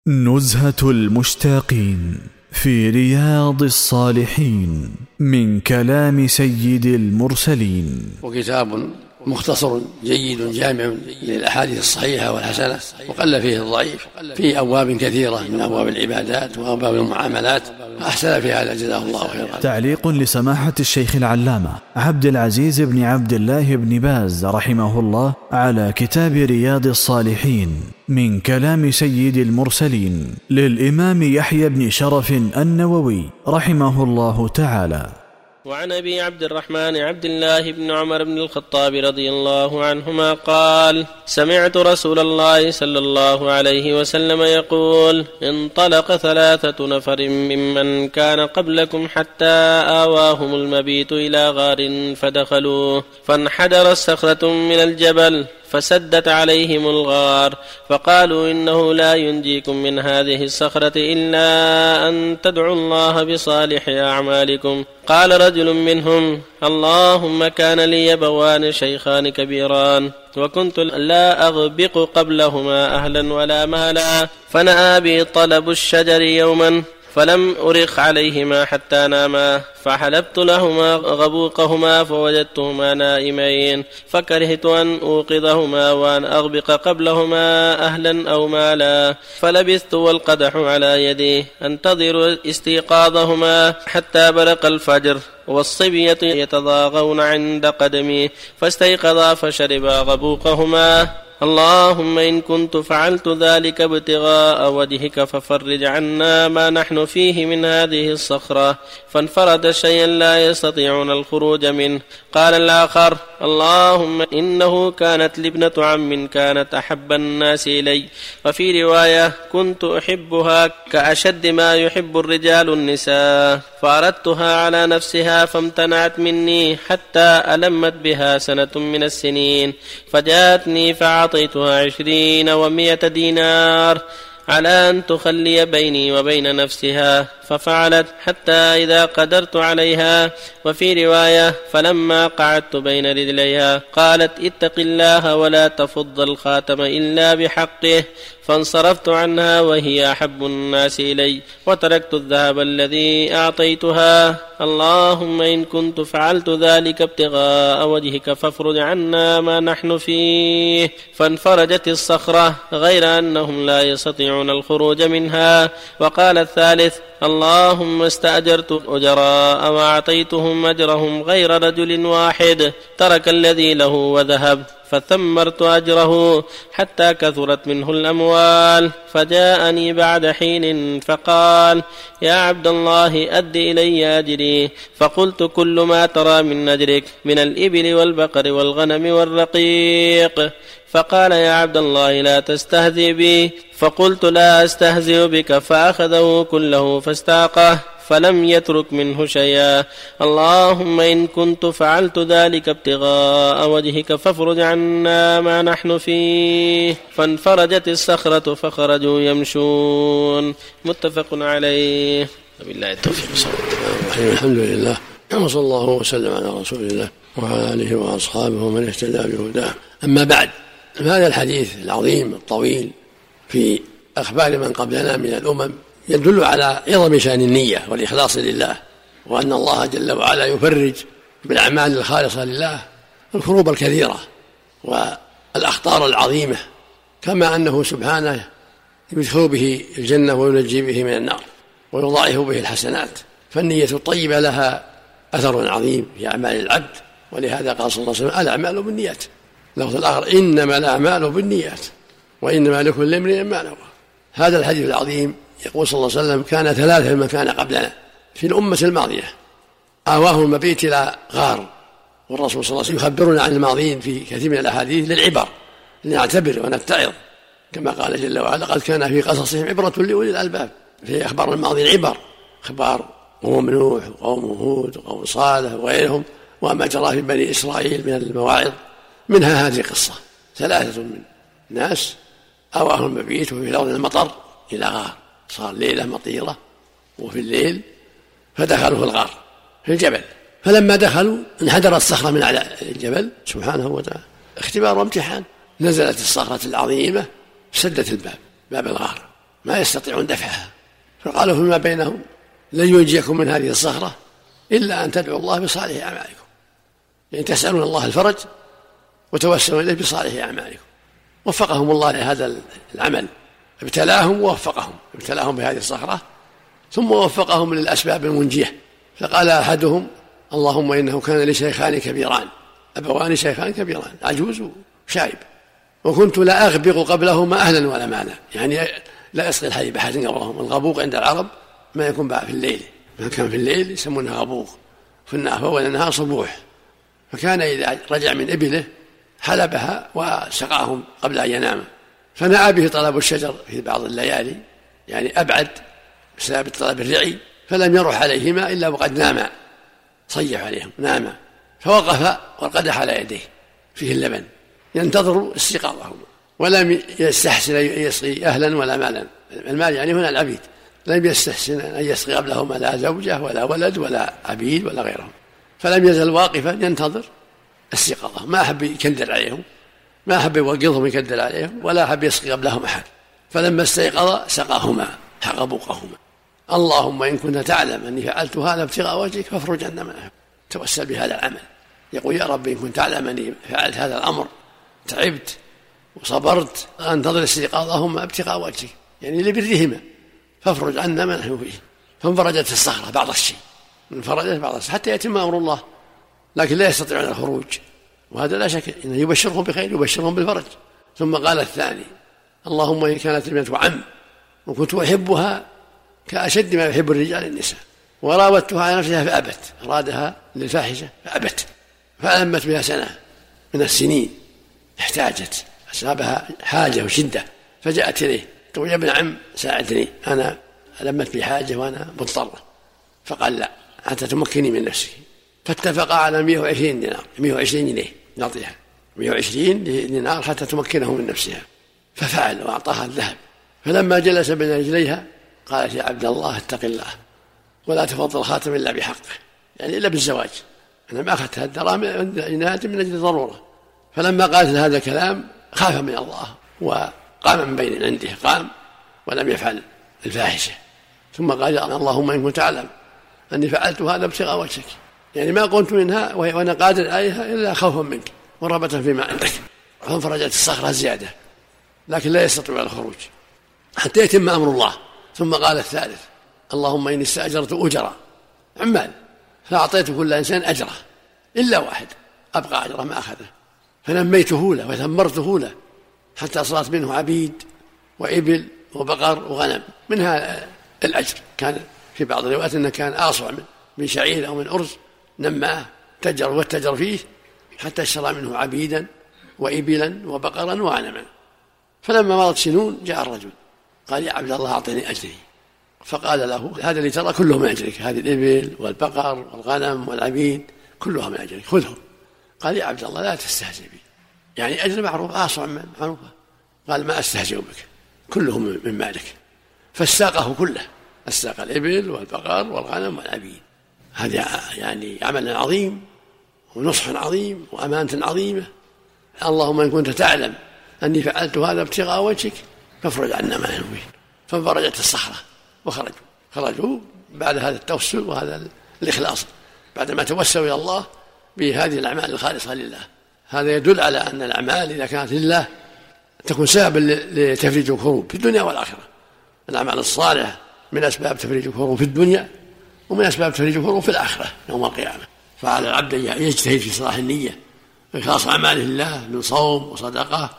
نزهة المشتاقين في رياض الصالحين من كلام سيد المرسلين. وكتاب مختصر جيد جامع للأحاديث الصحيحة والحسنة، وقل فيه الضعيف، فيه أبواب كثيرة من أبواب العبادات وأبواب المعاملات، أحسن في هذا جزاه الله خيرا. تعليق لسماحة الشيخ العلامة عبد العزيز بن عبد الله بن باز رحمه الله على كتاب رياض الصالحين من كلام سيد المرسلين للإمام يحيى بن شرف النووي رحمه الله تعالى. وعن أبي عبد الرحمن عبد الله بن عمر بن الخطاب رضي الله عنهما قال: سمعت رسول الله صلى الله عليه وسلم يقول: انطلق 3 نفر ممن كان قبلكم حتى آواهم المبيت إلى غار فدخلوه، فانحدر الصخرة من الجبل فسدت عليهم الغار، فقالوا: إنه لا ينجيكم من هذه الصخرة إلا أن تدعوا الله بصالح أعمالكم. قال رجل منهم: اللهم كان لي أبوان شيخان كبيران، وكنت لا أغبق قبلهما أهلا ولا مالا، فنأى بي طلب الشجر يوما فلم أرخ عليهما حتى ناما، فحلبت لهما غبوقهما فوجدتهما نائمين، فكرهت أن أوقظهما وأن أغبق قبلهما أهلا أو مالا، فلبثت والقدح على يدي أنتظر استيقاظهما حتى برق الفجر والصبية يتضاغون عند قدمي، فاستيقظا فشربا غبوقهما. اللهم إن كنت فعلت ذلك ابتغاء وجهك ففرج عنا ما نحن فيه من هذه الصخرة، فانفرد شيئا لا يستطيعون الخروج منه. قال الآخر: اللهم إنه كانت لابنة عم كانت أحب الناس إلي، وفي رواية: كنت أحبها كأشد ما يحب الرجال النساء، فأردتها على نفسها فامتنعت مني حتى ألمت بها 1 سنة من السنين، فجاءتني فأعطيتها 20 و100 دينار على أن تخلي بيني وبين نفسها، ففعلت حتى إذا قدرت عليها. وفي رواية: فلما قعدت بين رجليها قالت: اتق الله ولا تفض الخاتم إلا بحقه، فانصرفت عنها وهي أحب الناس إلي، وتركت الذهب الذي أعطيتها. اللهم إن كنت فعلت ذلك ابتغاء وجهك فافرج عنا ما نحن فيه. فانفرجت الصخرة غير أنهم لا يستطيعون الخروج منها. وقال الثالث: اللهم استأجرت أجراء وأعطيتهم أجرهم غير رجل واحد ترك الذي له وذهب، فثمرت أجره حتى كثرت منه الأموال. فجاءني بعد حين فقال: يا عبد الله أد إلي أجري. فقلت: كل ما ترى من أجرك من الإبل والبقر والغنم والرقيق. فقال: يا عبد الله لا تستهزئ بي. فقلت: لا أستهزئ بك. فأخذه كله فاستاقه فلم يترك منه شيئا. اللهم إن كنت فعلت ذلك ابتغاء وجهك فافرج عنا ما نحن فيه. فانفرجت الصخرة فخرجوا يمشون. متفق عليه. وبالله التوفيق. الحمد لله، وصلى الله وسلم على رسول الله وعلى آله وأصحابه ومن اهتدى بهداه. أما بعد، هذا الحديث العظيم الطويل في أخبار من قبلنا من الأمم يدل على عظم شأن النية والإخلاص لله، وأن الله جل وعلا يفرج بالأعمال الخالصة لله الكروب الكثيرة والأخطار العظيمة، كما أنه سبحانه يدخل به الجنة وينجي به من النار ويضاعف به الحسنات. فالنية الطيبة لها أثر عظيم في أعمال العبد، ولهذا قال صلى الله عليه وسلم: الأعمال بالنيات. لفظ الآخر: إنما الأعمال بالنيات وإنما لكل امرئ ما نوى. هذا الحديث العظيم يقول صلى الله عليه وسلم: كان 3 من كان قبلنا في الأمة الماضية آواهم المبيت إلى غار. والرسول صلى الله عليه وسلم يخبرنا عن الماضين في كثير من الأحاديث للعبر، لنعتبر ونتعظ، كما قال جل وعلا: قد كان في قصصهم عبرة لأولي الألباب. في أخبار الماضين عبر، أخبار قوم نوح وقوم هود وقوم صالح وغيرهم، وما جرى في بني إسرائيل من المواعظ. منها هذه القصة: 3 من الناس آواهم المبيت وفي لون المطر إلى غار، صار ليلة مطيرة وفي الليل، فدخلوا في الغار في الجبل. فلما دخلوا انحدرت الصخرة من على الجبل سبحانه وتعالى، اختبار وامتحان. نزلت الصخرة العظيمة سدت الباب، باب الغار، ما يستطيعون دفعها، فقالوا فيما بينهم لن ينجيكم من هذه الصخرة إلا أن تدعوا الله بصالح أعمالكم، يعني تسألون الله الفرج وتوسلون إليه بصالح أعمالكم. وفقهم الله لهذا العمل، ابتلاهم ووفقهم، ابتلاهم بهذه الصخرة ثم وفقهم للأسباب المنجية. فقال أحدهم اللهم إنه كان لي شيخان كبيران، أبوان شيخان كبيران، عجوز وشايب، وكنت لا أغبق قبلهما أهلا ولا مالا، يعني لا يسقي الحليب أحد قبلهم. الغبوق عند العرب ما يكون بقى في الليل، ما كان في الليل يسمونها غبوق، في أول النهار صبوح. فكان إذا رجع من إبله حلبها وسقاهم قبل أن ينام. فنأى به طلب الشجر في بعض الليالي، يعني أبعد بسبب طلب الرعي، فلم يروح عليهما إلا وقد ناما، صيح عليهم ناما، فوقف وقدح على يديه فيه اللبن ينتظر استيقاظهما، ولم يستحسن يسقي أهلا ولا مالا. المال يعني هنا العبيد، لم يستحسن أن يسقي قبلهما لا زوجة ولا ولد ولا عبيد ولا غيرهم، فلم يزل واقفا ينتظر استيقاظهم، ما أحب يكدر عليهم، ما أحب يوقظهم يكدر عليهم، ولا أحب يسقي قبلهم أحد. فلما استيقظ سقاهما حق بوقهما. اللهم إن كنت تعلم أني فعلت هذا ابتغاء وجهك فافرج عنا ما أحب. توسل بهذا العمل، يقول يا رب إن كنت تعلم أني فعلت هذا الأمر، تعبت وصبرت، أنتظر استيقاظهما ابتغاء وجهك، يعني لبرهما، فافرج عنا ما نحن فيه. فانفرجت الصخرة بعض الشيء، انفرجت بعض الشيء حتى يتم أمر الله، لكن لا يستطيعون الخروج، وهذا لا شك إنه يبشرهم بخير، يبشرهم بالفرج. ثم قال الثاني اللهم إن كانت ابنة عم وكنت أحبها كأشد ما يحب الرجال النساء، وراودتها على نفسها فأبت، أرادها للفاحشة فأبت، فألمت بها سنة من السنين، احتاجت، أصابها حاجة وشدة، فجاءت إليه تقول يا ابن عم ساعدني، أنا ألمت بي حاجة وأنا مضطرة. فقال لا حتى تمكني من نفسك. فاتفقا على 120 دينار، 120 جنيه نعطيها، 120 دينار حتى تمكنه من نفسها. ففعل وأعطاها الذهب. فلما جلس بين رجليها قالت يا عبد الله اتق الله ولا تفضل الخاتم إلا بحقه، يعني إلا بالزواج، أنا ما أخذت الدراهم عناد من أجل الضرورة. فلما قالت هذا الكلام خاف من الله وقام من بين عنده، قام ولم يفعل الفاحشة. ثم قال اللهم إن كنت تعلم أني فعلت هذا ابتغاء وجهك، يعني ما قمت منها وأنا قادر عليها إلا خوفا منك ورغبة فيما عندك. فانفرجت الصخرة زيادة، لكن لا يستطيع الخروج حتى يتم أمر الله. ثم قال الثالث اللهم إني استأجرت أجرا، عمال، فأعطيت كل إنسان أجره إلا واحد أبقى أجره ما أخذه، فنميته له وثمرته له حتى صارت منه عبيد وإبل وبقر وغنم. منها الأجر كان في بعض الروايات أنه كان أصع من شعير أو من أرز، نماه تجر واتجر فيه حتى اشترى منه عبيدا وإبلا وبقرا وغنما. فلما مضت سنون جاء الرجل قال يا عبد الله أعطني أجري. فقال له هذا اللي ترى كله من أجرك، هذه الإبل والبقر والغنم والعبيد كلها من أجرك، خذهم. قال يا عبد الله لا تستهزئ بي، يعني أجر معروف، أصع معروفة. قال ما أستهزئ بك، كلهم من مالك. فاستاقه كله، استاق الإبل والبقر والغنم والعبيد. هذا يعني عمل عظيم ونصح عظيم وأمانة عظيمة. اللهم إن كنت تعلم أني فعلت هذا ابتغاء وجهك فافرج عنا ما نحن فيه. فانفرجت الصخرة وخرجوا بعد هذا التوسل وهذا الإخلاص، بعدما توسلوا إلى الله بهذه الأعمال الخالصة لله. هذا يدل على أن الأعمال إذا كانت لله تكون سببا لتفريج الكروب في الدنيا والآخرة. الأعمال الصالحة من أسباب تفريج الكروب في الدنيا ومن أسباب تفريج الكروب في الآخرة يوم القيامة. فعلى العبد يجتهد في صلاح النية وإخلاص أعماله لله من صوم وصدقة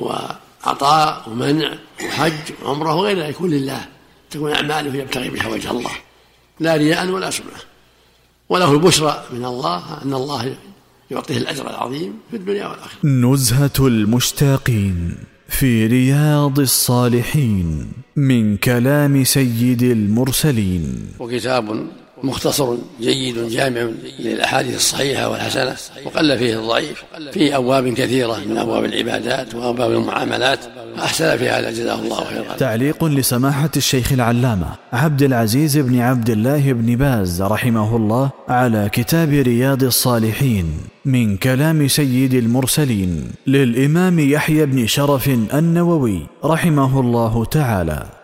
وعطاء ومنع وحج وعمره وغيرها، يكون لله، تكون أعماله يبتغي بها وجه الله لا رياء ولا سمعة. وله البشرى من الله أن الله يعطيه الأجر العظيم في الدنيا والآخرة. نزهة المشتاقين في رياض الصالحين من كلام سيد المرسلين. وكتاب مختصر جيد جامع للأحاديث الصحيحة والحسنة، وقل فيه الضعيف، في أبواب كثيرة من أبواب العبادات وأبواب المعاملات، أحسن في هذا جزاه الله خيرا. تعليق لسماحة الشيخ العلامة عبد العزيز بن عبد الله بن باز رحمه الله على كتاب رياض الصالحين من كلام سيد المرسلين للإمام يحيى بن شرف النووي رحمه الله تعالى.